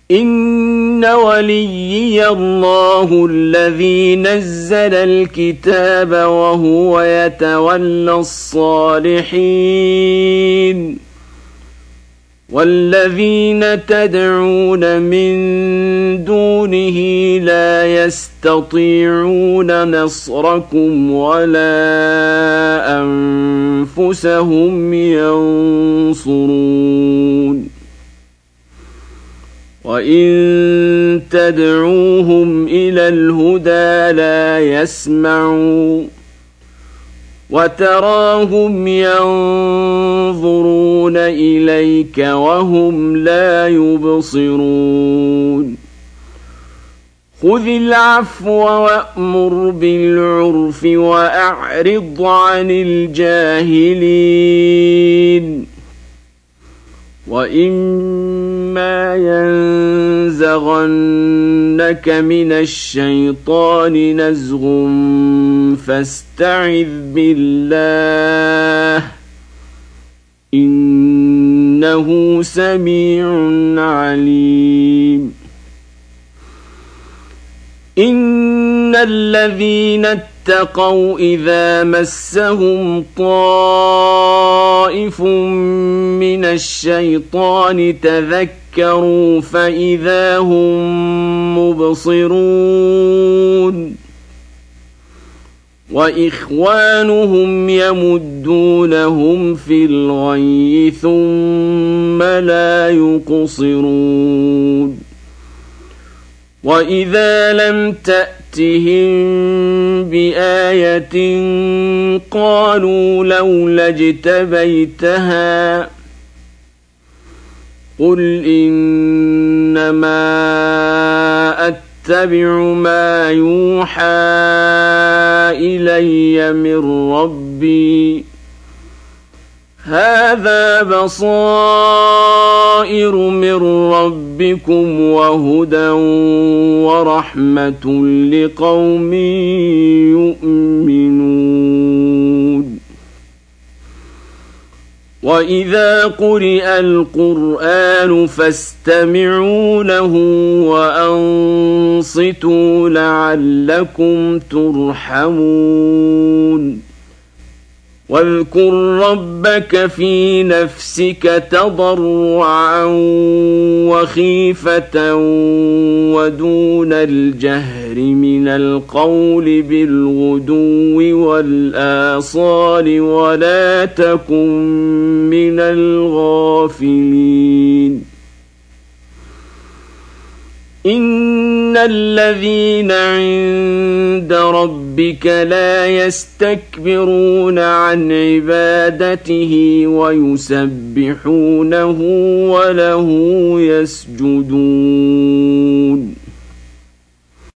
إن وليي الله الذي نزل الكتاب وهو يتولى الصالحين والذين تدعون من دونه لا يستطيعون نصركم ولا أنفسهم ينصرون وإن تدعوهم إلى الهدى لا يسمعوا وتراهم ينظرون إليك وهم لا يبصرون خذ العفو وأمر بالعرف وأعرض عن الجاهلين وإما ينزغنك من الشيطان نزغ فاستعذ بالله إنه سميع عليم إن الذين اتقوا إذا مسهم طائف من الشيطان تذكروا فإذا هم مبصرون وإخوانهم يمدونهم في الغي ثم لا يقصرون وإذا لم تأتهم بآية قالوا لولا اجتبيتها قل إنما أتبع ما يوحى إلي من ربي هذا بصائر من ربكم وهدى ورحمة لقوم يؤمنون وإذا قرئ القرآن فاستمعوا له وأنصتوا لعلكم ترحمون واذكر ربك في نفسك تضرعا وخيفة ودون الجهر من القول بالغدو والآصال ولا تكن من الغافلين إن الذين عند ربك لا يستكبرون عن عبادته ويسبحونه وله يسجدون